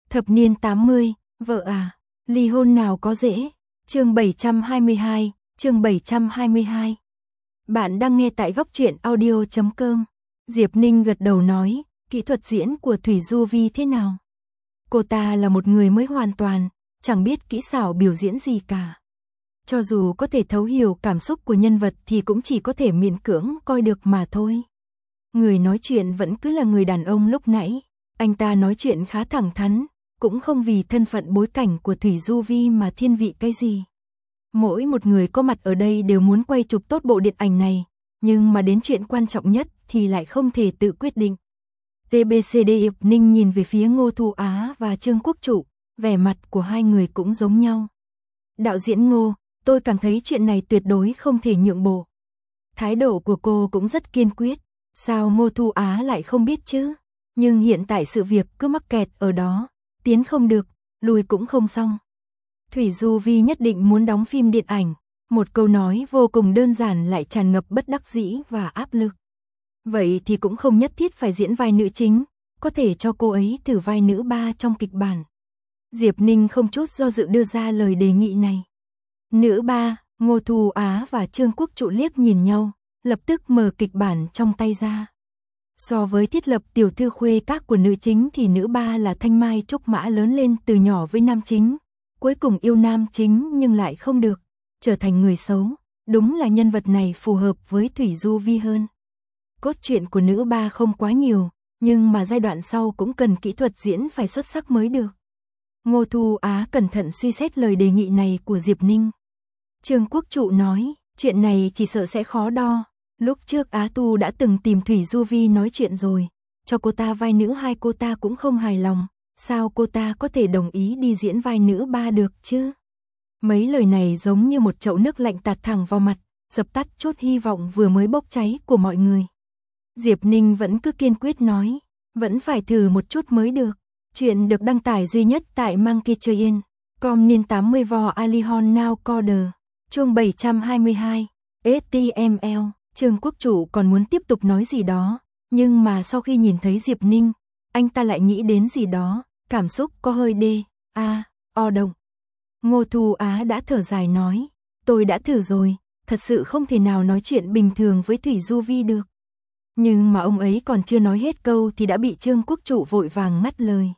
Thập niên 80, vợ à, ly hôn nào có dễ. Chương 722, chương 722. Bạn đang nghe tại góc truyện audio.com. Diệp Ninh gật đầu nói, kỹ thuật diễn của Thủy Du Vi thế nào? Cô ta là một người mới hoàn toàn, chẳng biết kỹ xảo biểu diễn gì cả. Cho dù có thể thấu hiểu cảm xúc của nhân vật thì cũng chỉ có thể miễn cưỡng coi được mà thôi. Người nói chuyện vẫn cứ là người đàn ông lúc nãy, anh ta nói chuyện khá thẳng thắn, cũng không vì thân phận bối cảnh của Thủy Du Vi mà thiên vị cái gì. Mỗi một người có mặt ở đây đều muốn quay chụp tốt bộ điện ảnh này, nhưng mà đến chuyện quan trọng nhất thì lại không thể tự quyết định. TBCD Diệp Ninh nhìn về phía Ngô Thu Á và Trương Quốc Trụ, vẻ mặt của hai người cũng giống nhau. Đạo diễn Ngô, tôi cảm thấy chuyện này tuyệt đối không thể nhượng bộ. Thái độ của cô cũng rất kiên quyết, sao Ngô Thu Á lại không biết chứ? Nhưng hiện tại sự việc cứ mắc kẹt ở đó, tiến không được, lùi cũng không xong. Thủy Du Vi nhất định muốn đóng phim điện ảnh, một câu nói vô cùng đơn giản lại tràn ngập bất đắc dĩ và áp lực. Vậy thì cũng không nhất thiết phải diễn vai nữ chính, có thể cho cô ấy thử vai nữ ba trong kịch bản. Diệp Ninh không chút do dự đưa ra lời đề nghị này. Nữ ba, Ngô Thu Á và Trương Quốc Trụ liếc nhìn nhau, lập tức mở kịch bản trong tay ra. So với thiết lập tiểu thư khuê các của nữ chính thì nữ ba là Thanh Mai Trúc Mã lớn lên từ nhỏ với nam chính, cuối cùng yêu nam chính nhưng lại không được, trở thành người xấu, đúng là nhân vật này phù hợp với Thủy Du Vi hơn. Cốt truyện của nữ ba không quá nhiều, nhưng mà giai đoạn sau cũng cần kỹ thuật diễn phải xuất sắc mới được. Ngô Thu Á cẩn thận suy xét lời đề nghị này của Diệp Ninh. Trương Quốc Trụ nói, chuyện này chỉ sợ sẽ khó đo. Lúc trước Á Tu đã từng tìm Thủy Du Vi nói chuyện rồi, cho cô ta vai nữ hai cô ta cũng không hài lòng, sao cô ta có thể đồng ý đi diễn vai nữ ba được chứ? Mấy lời này giống như một chậu nước lạnh tạt thẳng vào mặt, dập tắt chút hy vọng vừa mới bốc cháy của mọi người. Diệp Ninh vẫn cứ kiên quyết nói, vẫn phải thử một chút mới được. Chuyện được đăng tải duy nhất tại Monkey.com niên 80 vò Alihon Now Coder, chương 722, HTML. Trương Quốc Chủ còn muốn tiếp tục nói gì đó, nhưng mà sau khi nhìn thấy Diệp Ninh, anh ta lại nghĩ đến gì đó, cảm xúc có hơi động. Ngô Thu Á đã thở dài nói, tôi đã thử rồi, thật sự không thể nào nói chuyện bình thường với Thủy Du Vi được. Nhưng mà ông ấy còn chưa nói hết câu thì đã bị Trương Quốc Trụ vội vàng ngắt lời.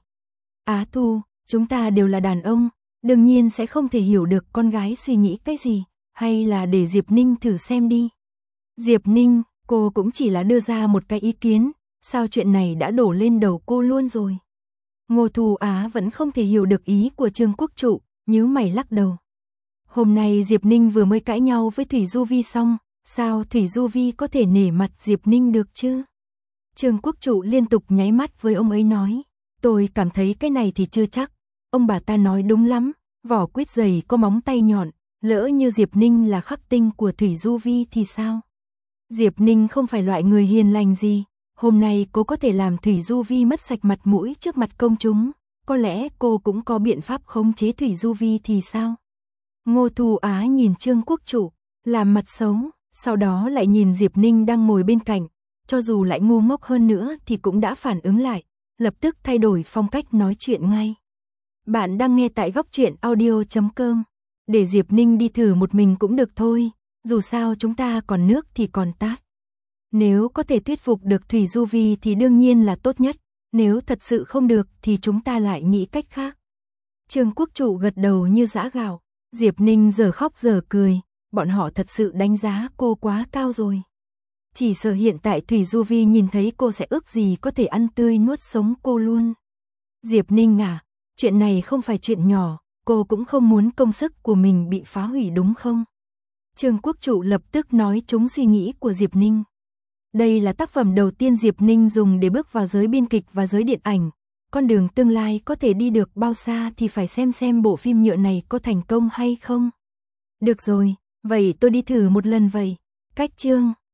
Á Thu, chúng ta đều là đàn ông, đương nhiên sẽ không thể hiểu được con gái suy nghĩ cái gì, hay là để Diệp Ninh thử xem đi. Diệp Ninh, cô cũng chỉ là đưa ra một cái ý kiến, sao chuyện này đã đổ lên đầu cô luôn rồi. Ngô Thu Á vẫn không thể hiểu được ý của Trương Quốc Trụ, nhíu mày lắc đầu. Hôm nay Diệp Ninh vừa mới cãi nhau với Thủy Du Vi xong, sao Thủy Du Vi có thể nể mặt Diệp Ninh được chứ? Trương Quốc Trụ liên tục nháy mắt với ông ấy nói, tôi cảm thấy cái này thì chưa chắc, ông bà ta nói đúng lắm, vỏ quýt dày có móng tay nhọn, lỡ như Diệp Ninh là khắc tinh của Thủy Du Vi thì sao? Diệp Ninh không phải loại người hiền lành gì, hôm nay cô có thể làm Thủy Du Vi mất sạch mặt mũi trước mặt công chúng, có lẽ cô cũng có biện pháp khống chế Thủy Du Vi thì sao? Ngô Thu Á nhìn Trương Quốc Trụ, làm mặt xấu, sau đó lại nhìn Diệp Ninh đang ngồi bên cạnh, cho dù lại ngu ngốc hơn nữa thì cũng đã phản ứng lại, lập tức thay đổi phong cách nói chuyện ngay. Bạn đang nghe tại góc truyện audio.com, để Diệp Ninh đi thử một mình cũng được thôi, dù sao chúng ta còn nước thì còn tát. Nếu có thể thuyết phục được Thủy Du Vi thì đương nhiên là tốt nhất, nếu thật sự không được thì chúng ta lại nghĩ cách khác. Trương Quốc Trụ gật đầu như giã gạo, Diệp Ninh giờ khóc giờ cười, bọn họ thật sự đánh giá cô quá cao rồi. Chỉ sợ hiện tại Thủy Du Vi nhìn thấy cô sẽ ước gì có thể ăn tươi nuốt sống cô luôn. Diệp Ninh à, chuyện này không phải chuyện nhỏ, cô cũng không muốn công sức của mình bị phá hủy đúng không? Trương Quốc Trụ lập tức nói trúng suy nghĩ của Diệp Ninh. Đây là tác phẩm đầu tiên Diệp Ninh dùng để bước vào giới biên kịch và giới điện ảnh. Con đường tương lai có thể đi được bao xa thì phải xem bộ phim nhựa này có thành công hay không. Được rồi, vậy tôi đi thử một lần vậy. Cách chương